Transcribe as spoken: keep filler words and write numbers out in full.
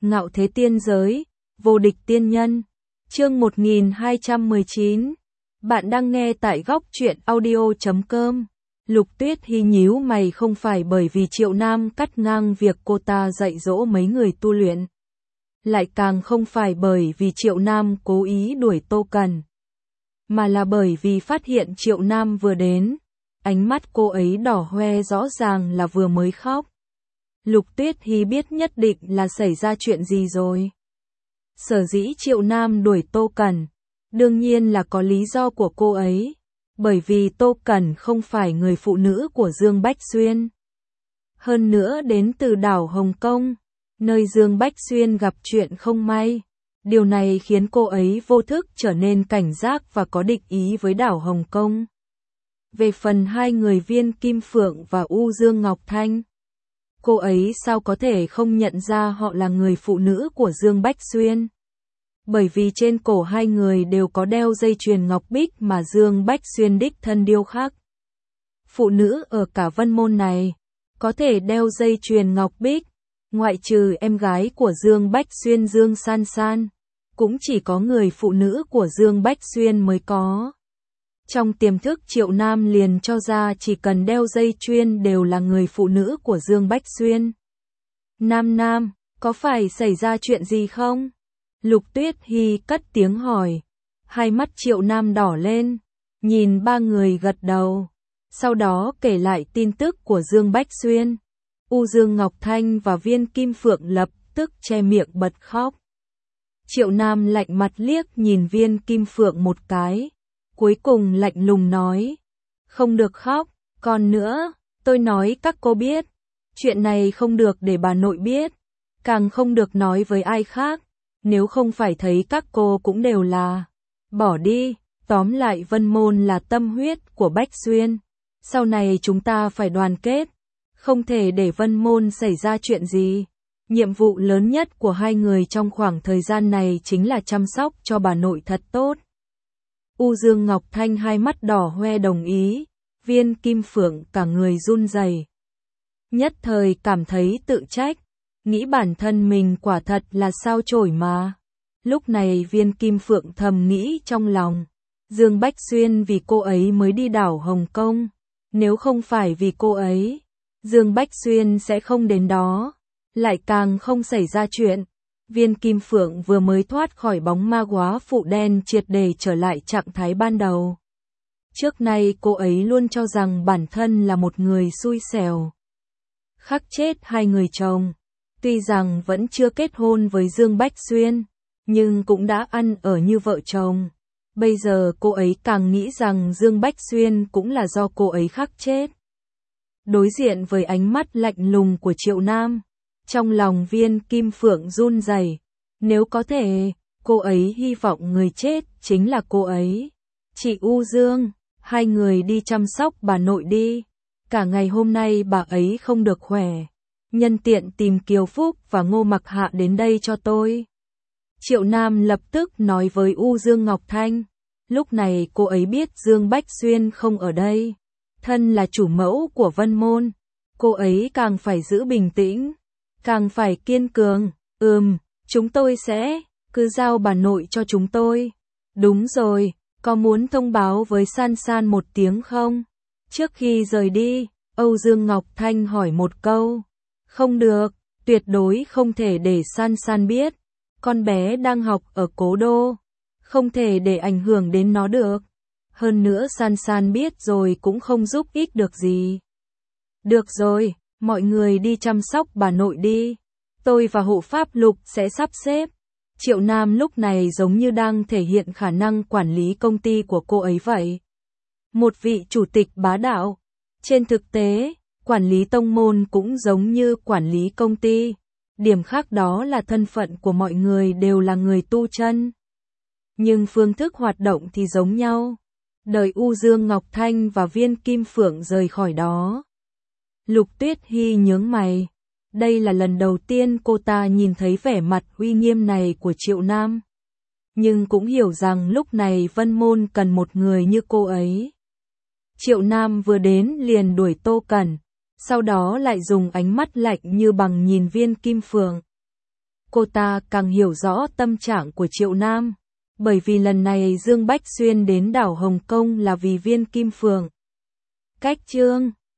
Ngạo thế tiên giới, vô địch tiên nhân. Chương một nghìn hai trăm mười chín. Bạn đang nghe tại góc truyện audio chấm com. Lục Tuyết Hy nhíu mày, không phải bởi vì Triệu Nam cắt ngang việc cô ta dạy dỗ mấy người tu luyện. Lại càng không phải bởi vì Triệu Nam cố ý đuổi Tô Cần. Mà là bởi vì phát hiện Triệu Nam vừa đến. Ánh mắt cô ấy đỏ hoe, rõ ràng là vừa mới khóc. Lục Tuyết Hy biết nhất định là xảy ra chuyện gì rồi. Sở dĩ Triệu Nam đuổi Tô Cần, đương nhiên là có lý do của cô ấy. Bởi vì Tô Cần không phải người phụ nữ của Dương Bách Xuyên. Hơn nữa đến từ đảo Hồng Kông, nơi Dương Bách Xuyên gặp chuyện không may. Điều này khiến cô ấy vô thức trở nên cảnh giác và có địch ý với đảo Hồng Kông. Về phần hai người Viên Kim Phượng và U Dương Ngọc Thanh, cô ấy sao có thể không nhận ra họ là người phụ nữ của Dương Bách Xuyên. Bởi vì trên cổ hai người đều có đeo dây chuyền ngọc bích mà Dương Bách Xuyên đích thân điêu khắc. Phụ nữ ở cả Vân Môn này có thể đeo dây chuyền ngọc bích, ngoại trừ em gái của Dương Bách Xuyên Dương San San, cũng chỉ có người phụ nữ của Dương Bách Xuyên mới có. Trong tiềm thức Triệu Nam liền cho ra chỉ cần đeo dây chuyền đều là người phụ nữ của Dương Bách Xuyên. Nam Nam, có phải xảy ra chuyện gì không? Lục Tuyết Hy cất tiếng hỏi. Hai mắt Triệu Nam đỏ lên, nhìn ba người gật đầu. Sau đó kể lại tin tức của Dương Bách Xuyên. U Dương Ngọc Thanh và Viên Kim Phượng lập tức che miệng bật khóc. Triệu Nam lạnh mặt liếc nhìn Viên Kim Phượng một cái. Cuối cùng lạnh lùng nói. Không được khóc, còn nữa, tôi nói các cô biết. Chuyện này không được để bà nội biết. Càng không được nói với ai khác. Nếu không phải thấy các cô cũng đều là. Bỏ đi, tóm lại Vân Môn là tâm huyết của Bách Xuyên. Sau này chúng ta phải đoàn kết. Không thể để Vân Môn xảy ra chuyện gì. Nhiệm vụ lớn nhất của hai người trong khoảng thời gian này chính là chăm sóc cho bà nội thật tốt. U Dương Ngọc Thanh hai mắt đỏ hoe đồng ý. Viên Kim Phượng cả người run rẩy. Nhất thời cảm thấy tự trách. Nghĩ bản thân mình quả thật là sao chổi mà. Lúc này Viên Kim Phượng thầm nghĩ trong lòng. Dương Bách Xuyên vì cô ấy mới đi đảo Hồng Kông. Nếu không phải vì cô ấy, Dương Bách Xuyên sẽ không đến đó. Lại càng không xảy ra chuyện. Viên Kim Phượng vừa mới thoát khỏi bóng ma góa phụ đen triệt để trở lại trạng thái ban đầu. Trước nay cô ấy luôn cho rằng bản thân là một người xui xẻo. Khắc chết hai người chồng. Tuy rằng vẫn chưa kết hôn với Dương Bách Xuyên, nhưng cũng đã ăn ở như vợ chồng. Bây giờ cô ấy càng nghĩ rằng Dương Bách Xuyên cũng là do cô ấy khắc chết. Đối diện với ánh mắt lạnh lùng của Triệu Nam, trong lòng Viên Kim Phượng run rẩy. Nếu có thể, cô ấy hy vọng người chết chính là cô ấy. Chị U Dương, hai người đi chăm sóc bà nội đi. Cả ngày hôm nay bà ấy không được khỏe. Nhân tiện tìm Kiều Phúc và Ngô Mặc Hạ đến đây cho tôi. Triệu Nam lập tức nói với U Dương Ngọc Thanh. Lúc này cô ấy biết Dương Bách Xuyên không ở đây. Thân là chủ mẫu của Vân Môn, cô ấy càng phải giữ bình tĩnh, càng phải kiên cường. Ừm, chúng tôi sẽ, cứ giao bà nội cho chúng tôi. Đúng rồi, có muốn thông báo với San San một tiếng không? Trước khi rời đi, Âu Dương Ngọc Thanh hỏi một câu. Không được, tuyệt đối không thể để San San biết. Con bé đang học ở Cố Đô, không thể để ảnh hưởng đến nó được. Hơn nữa San San biết rồi cũng không giúp ích được gì. Được rồi, mọi người đi chăm sóc bà nội đi. Tôi và hộ pháp Lục sẽ sắp xếp. Triệu Nam lúc này giống như đang thể hiện khả năng quản lý công ty của cô ấy vậy. Một vị chủ tịch bá đạo. Trên thực tế, quản lý tông môn cũng giống như quản lý công ty. Điểm khác đó là thân phận của mọi người đều là người tu chân. Nhưng phương thức hoạt động thì giống nhau. Đợi U Dương Ngọc Thanh và Viên Kim Phượng rời khỏi đó. Lục Tuyết Hy nhướng mày. Đây là lần đầu tiên cô ta nhìn thấy vẻ mặt uy nghiêm này của Triệu Nam. Nhưng cũng hiểu rằng lúc này Vân Môn cần một người như cô ấy. Triệu Nam vừa đến liền đuổi Tô Cần. Sau đó lại dùng ánh mắt lạnh như bằng nhìn Viên Kim Phượng. cô ta càng hiểu rõ tâm trạng của Triệu Nam. Bởi vì lần này Dương Bách Xuyên đến đảo Hồng Kông là vì viên kim phượng. Cách chương